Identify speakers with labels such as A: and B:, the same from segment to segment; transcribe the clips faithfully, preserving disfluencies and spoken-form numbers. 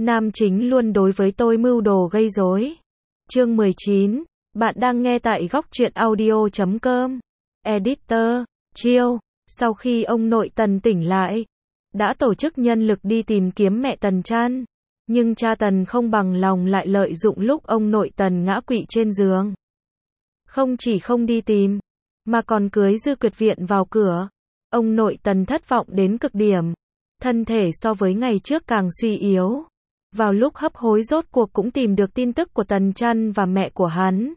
A: Nam chính luôn đối với tôi mưu đồ gây rối. Chương mười chín. Bạn đang nghe tại góc truyện audio chấm com. Editor, Chiêu. Sau khi ông nội Tần tỉnh lại, đã tổ chức nhân lực đi tìm kiếm mẹ Tần Chan. Nhưng cha Tần không bằng lòng lại lợi dụng lúc ông nội Tần ngã quỵ trên giường. Không chỉ không đi tìm, mà còn cưới Dư Kiệt Viện vào cửa. Ông nội Tần thất vọng đến cực điểm. Thân thể so với ngày trước càng suy yếu. Vào lúc hấp hối rốt cuộc cũng tìm được tin tức của Tần Chan và mẹ của hắn.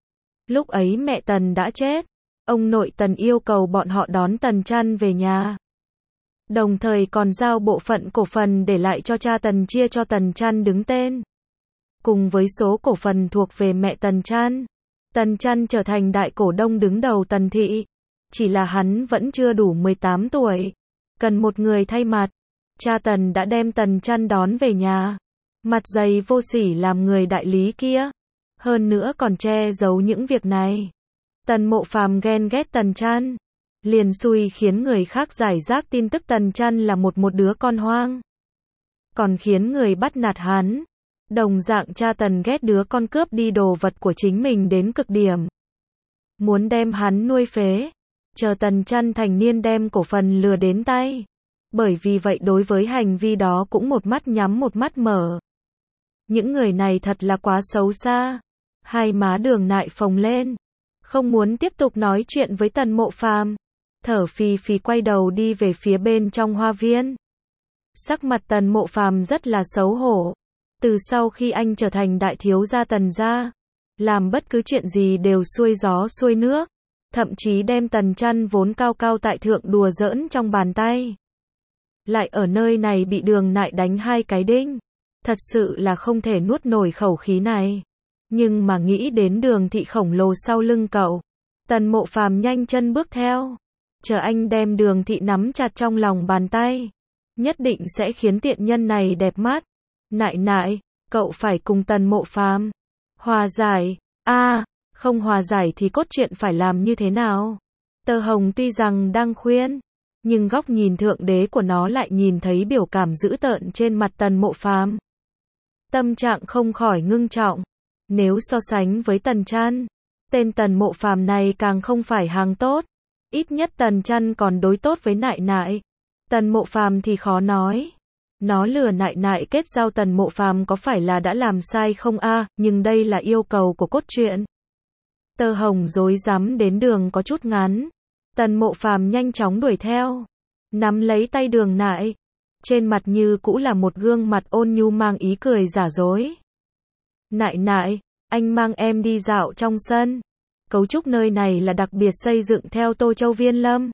A: Lúc ấy mẹ Tần đã chết. Ông nội Tần yêu cầu bọn họ đón Tần Chan về nhà. Đồng thời còn giao bộ phận cổ phần để lại cho cha Tần chia cho Tần Chan đứng tên. Cùng với số cổ phần thuộc về mẹ Tần Chan, Tần Chan trở thành đại cổ đông đứng đầu Tần thị. Chỉ là hắn vẫn chưa đủ mười tám tuổi. Cần một người thay mặt. Cha Tần đã đem Tần Chan đón về nhà. Mặt dày vô sỉ làm người đại lý kia. Hơn nữa còn che giấu những việc này. Tần Mộ Phàm ghen ghét Tần Chan. Liền xui khiến người khác giải rác tin tức Tần Chan là một một đứa con hoang. Còn khiến người bắt nạt hắn. Đồng dạng cha Tần ghét đứa con cướp đi đồ vật của chính mình đến cực điểm. Muốn đem hắn nuôi phế. Chờ Tần Chan thành niên đem cổ phần lừa đến tay. Bởi vì vậy đối với hành vi đó cũng một mắt nhắm một mắt mở. Những người này thật là quá xấu xa. Hai má Đường Nại phồng lên. Không muốn tiếp tục nói chuyện với Tần Mộ Phàm. Thở phì phì quay đầu đi về phía bên trong hoa viên. Sắc mặt Tần Mộ Phàm rất là xấu hổ. Từ sau khi anh trở thành đại thiếu gia Tần gia, làm bất cứ chuyện gì đều xuôi gió xuôi nước. Thậm chí đem Tần Chan vốn cao cao tại thượng đùa giỡn trong bàn tay. Lại ở nơi này bị Đường Nại đánh hai cái đinh. Thật sự là không thể nuốt nổi khẩu khí này. Nhưng mà nghĩ đến Đường thị khổng lồ sau lưng cậu. Tần Mộ Phàm nhanh chân bước theo. Chờ anh đem Đường thị nắm chặt trong lòng bàn tay. Nhất định sẽ khiến tiện nhân này đẹp mắt. Nại nại, cậu phải cùng Tần Mộ Phàm hòa giải. A, à, không hòa giải thì cốt truyện phải làm như thế nào? Tơ Hồng tuy rằng đang khuyên, nhưng góc nhìn thượng đế của nó lại nhìn thấy biểu cảm dữ tợn trên mặt Tần Mộ Phàm. Tâm trạng không khỏi ngưng trọng. Nếu so sánh với Tần Chan, tên Tần Mộ Phàm này càng không phải hàng tốt. Ít nhất Tần Chan còn đối tốt với Nại Nại. Tần Mộ Phàm thì khó nói. Nó lừa Nại Nại kết giao Tần Mộ Phàm có phải là đã làm sai không a? À, nhưng đây là yêu cầu của cốt truyện. Tơ Hồng rối rắm đến đường có chút ngắn. Tần Mộ Phàm nhanh chóng đuổi theo, nắm lấy tay Đường Nại. Trên mặt như cũ là một gương mặt ôn nhu mang ý cười giả dối. Nại Nại, anh mang em đi dạo trong sân. Cấu trúc nơi này là đặc biệt xây dựng theo Tô Châu Viên Lâm.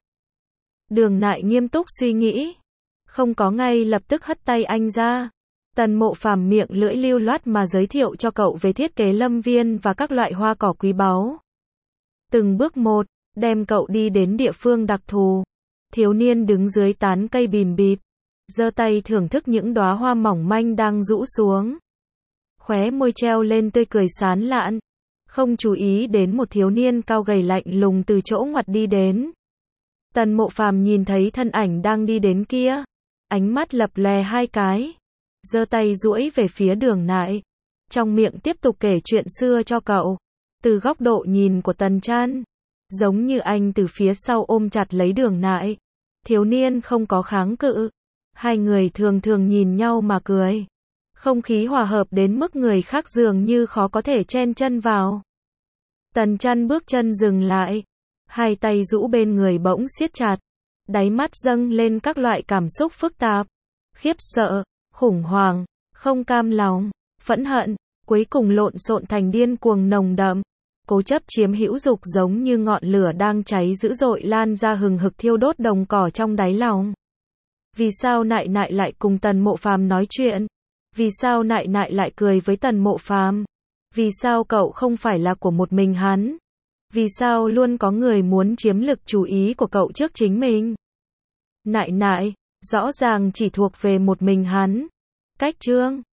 A: Đường Nại nghiêm túc suy nghĩ. Không có ngay lập tức hất tay anh ra. Tần Mộ Phàm miệng lưỡi lưu loát mà giới thiệu cho cậu về thiết kế lâm viên và các loại hoa cỏ quý báu. Từng bước một, đem cậu đi đến địa phương đặc thù. Thiếu niên đứng dưới tán cây bìm bịp, giơ tay thưởng thức những đóa hoa mỏng manh đang rũ xuống. Khóe môi treo lên tươi cười sán lạn, không chú ý đến một thiếu niên cao gầy lạnh lùng từ chỗ ngoặt đi đến. Tần Mộ Phàm nhìn thấy thân ảnh đang đi đến kia, ánh mắt lập lè hai cái, giơ tay duỗi về phía Đường Nại, trong miệng tiếp tục kể chuyện xưa cho cậu. Từ góc độ nhìn của Tần Chan, giống như anh từ phía sau ôm chặt lấy Đường Nại. Thiếu niên không có kháng cự. Hai người thường thường nhìn nhau mà cười. Không khí hòa hợp đến mức người khác dường như khó có thể chen chân vào. Tần Chan bước chân dừng lại. Hai tay rũ bên người bỗng siết chặt. Đáy mắt dâng lên các loại cảm xúc phức tạp. Khiếp sợ, khủng hoảng, không cam lòng, phẫn hận, cuối cùng lộn xộn thành điên cuồng nồng đậm. Cố chấp chiếm hữu dục giống như ngọn lửa đang cháy dữ dội lan ra hừng hực thiêu đốt đồng cỏ trong đáy lòng. Vì sao Nại Nại lại cùng Tần Mộ Phàm nói chuyện? Vì sao Nại Nại lại cười với Tần Mộ Phàm? Vì sao cậu không phải là của một mình hắn? Vì sao luôn có người muốn chiếm lực chú ý của cậu trước chính mình? Nại Nại, rõ ràng chỉ thuộc về một mình hắn. Cách chương